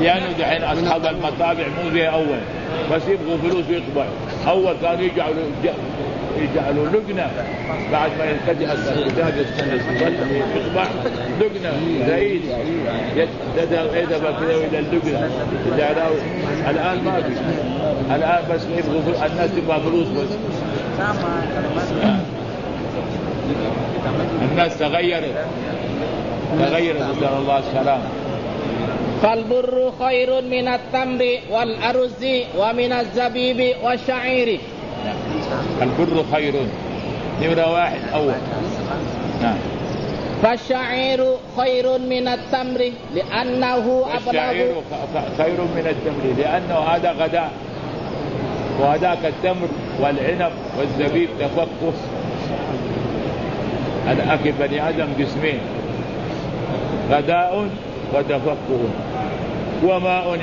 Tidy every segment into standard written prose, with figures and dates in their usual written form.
لأنه دحين أصحاب المطابع مو زي أول بس يبغوا فلوس يطبعوا. أول كانوا يجعلوا لجنة بعد ما ينفتح الكتاب يطبع لجنة رئيس يذهب كذا إلى اللجنة. الآن ما في، الآن بس يبغوا الناس تبغى فلوس بس. الناس تغيرت نسأل الله السلام. فالبر خير من التمر والأرز ومن الزبيب والشعير. البر خير نمرة واحد أول. نعم. فالشعير خير من التمر لأنه أبلغ. خير من التمر لأنه هذا غداء، وهذاك التمر والعنب والزبيب تفقه. الأكل بني آدم قسمين، غداء وتفقه وماء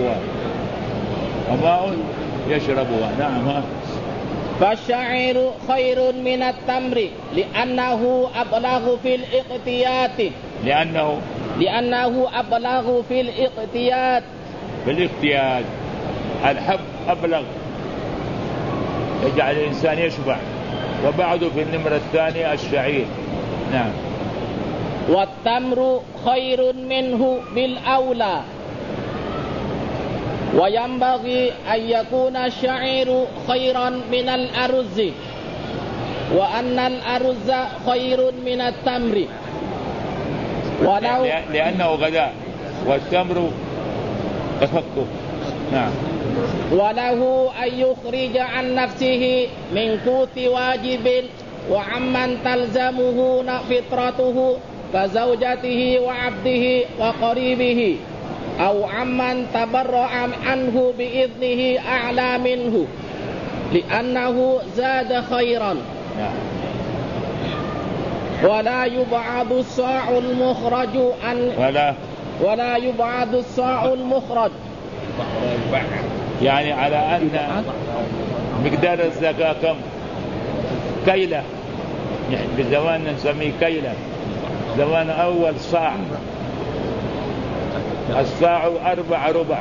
يشربها. نعم. فالشعير خير من التمر لأنه أبلغ في الاقتيات. لأنه أبلغ في الاقتيات. الحب أبلغ، يجعل الإنسان يشبع. وبعده في النمرة الثانية الشعير. نعم. والتمر خير منه بالأولى، وينبغي أن يكون الشعير خيرا من الأرز، وأن الأرز خير من التمر لأنه غداء والتمر تفكه. نعم. وله أن يخرج عن نفسه من قوت واجب وعمن تلزمه فطرته كزوجته وعبده وقريبه، أو عمن تبرأ عنه بإذنه أعلى منه لأنه زاد خيرا. ولا يبعد الصاع المخرج يعني على أن مقدار الزكاة كم؟ كيلة. يعني بزمان نسميه كيلة. زمان أول صاع، الصاع 4 ربع.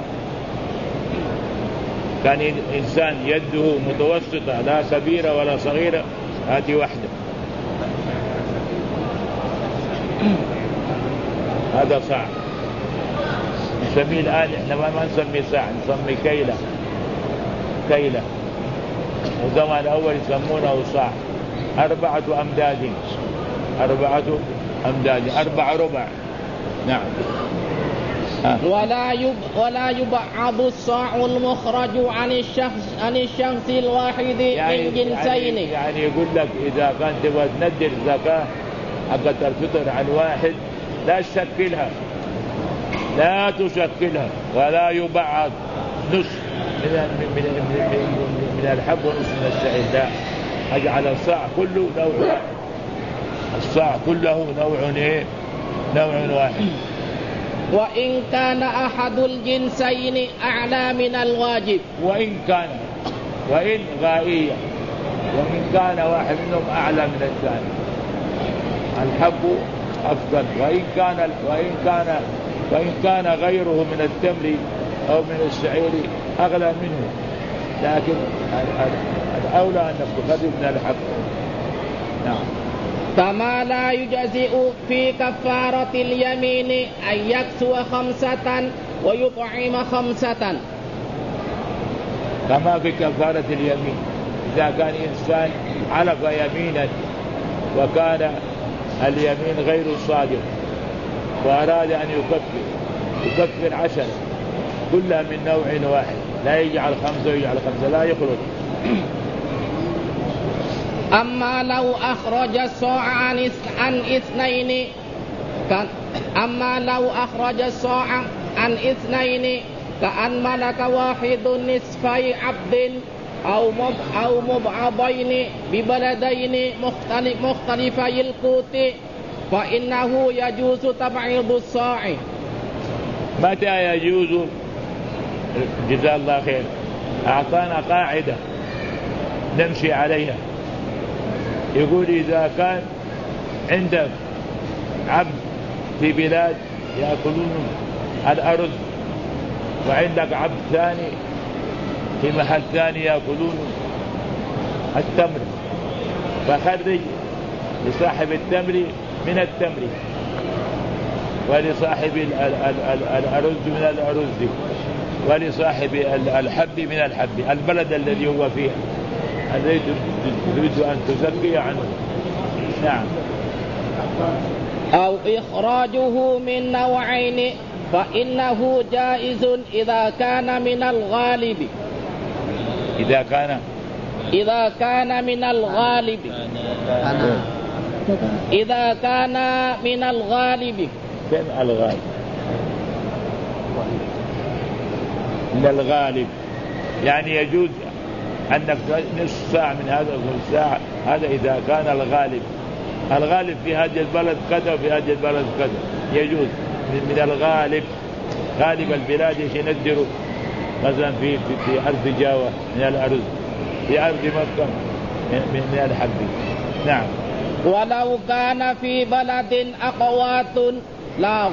كان إنسان يده متوسطة لا كبيرة ولا صغيرة، هذه واحدة، هذا صاع. نسميه الآن إحنا ما نسميه صاع، نسميه كيلة. وزمان الأول يسمونه صاع. 4 أمداد، 4 ربع. نعم. ولا يبعض الصاع المخرج عن الشخص الواحد من جنسين. يعني يقول لك إذا كان تبغى تندر زكاة حقت الفطر عن واحد لا تشكلها ولا يبعض نص من الحب ونص من الشعير، لا، أجعل الصاع كله نوع، الصاع كله نوع واحد. وإن كان أحد الجنسين أعلى من الواجب، وإن غائية، وإن كان واحد منهم أعلى من الثاني، الحب أفضل. وإن كان غيره من التمر أو من الشعير أغلى منه، لكن الأولى أن تقدم من الحب. نعم. كما لا يجزئ في كفارة اليمين أن يكسو 5 ويطعم 5. كما في كفارة اليمين، إذا كان إنسان حلف يمينا وكان اليمين غير صادق وأراد أن يكفر 10 كلها من نوع واحد، لا يجعل 5 ويجعل 5، لا يخلط. أما لو أخرج الصاع عن 2 كأن ملك واحد نصفي عبد أو مبعضين ببلدين مختلفي القوت، فإنه يجوز تبعيض الصاع. متى يجوز؟ جزاه الله خير، أعطانا قاعدة نمشي عليها. يقول إذا كان عندك عبد في بلاد يأكلون الأرز وعندك عبد ثاني في محل ثاني يأكلون التمر، فخرج لصاحب التمر من التمر، ولصاحب الأرز من الأرز، ولصاحب الحب من الحب، البلد الذي هو فيه الذي تريد أن تزكي عنه. نعم. أو إخراجه من نوعين فإنه جائز إذا كان من الغالب. إذا كان من الغالب. إذا كان من الغالب. كم الغالب؟ من الغالب يعني يجوز أنك نصف ساعة من هذا ونصف ساعة، هذا إذا كان الغالب في هذه البلد كذا وفي هذه البلد كذا يجوز. من الغالب، غالب البلاد يندروا مثلا في أرض جاوة من الأرز، في أرض مكة من الحب. نعم. ولو كان في بلد أقوات لا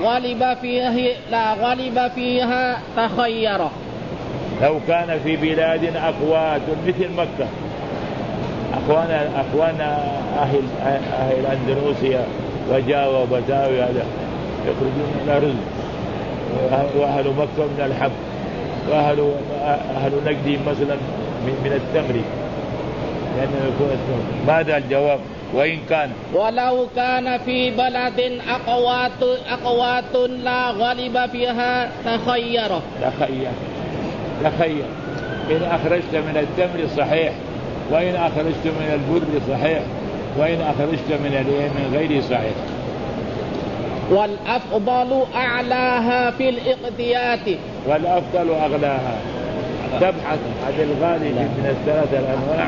غالب فيها تخير. لو كان في بلاد أقوات مثل مكة، أخوانا أهل أندونيسيا وجاوة وبتاوي هذا يخرجون من الأرز، وأهل مكة من الحب، وأهل نجد مثلا من التمر، لأنه يكون التمر. ماذا الجواب؟ وإن كان ولو كان في بلد أقوات لا غالب فيها تخير. إن أخرجت من التمر صحيح، وإن أخرجت من البر صحيح، وإن أخرجت من غير صحيح. والأفضل أعلاها في الإقتيات. والأفضل أغلاها. تبحث عن الغالي من الثلاثة الأنواع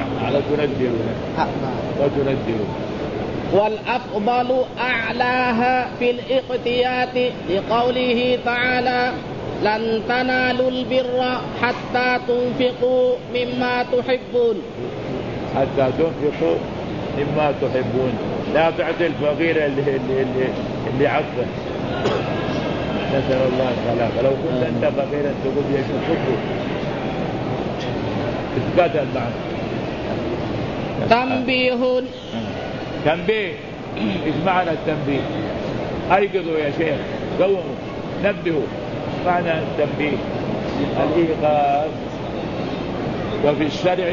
وتندر. والأفضل أعلاها في الإقتيات لقوله تعالى: لن تنالوا البر حتى تنفقوا مما تحبون. حتى تنفقوا مما تحبون. لا تعطي الفقير اللي عفه. نسأل الله السلامة. لو كنت أنت فقيرا تقول يشوفه اتقاتل معه. تنبيه. ايش معنى التنبيه؟ ايقظوا يا شيخ، قوموا، نبهوا. معنى التنبيه الإيقاظ. وفي الشرع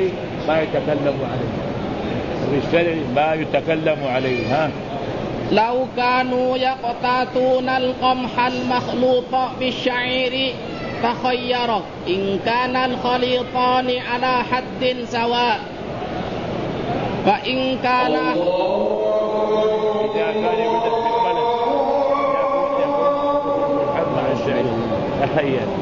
ما يتكلم عليه. لو كانوا يقتاتون القمح المخلوط بالشعير تخير إن كان الخليطان على حد سواء، فإن كان إذا كان يوجد في البلد يكون الحب مع الشعير تخير.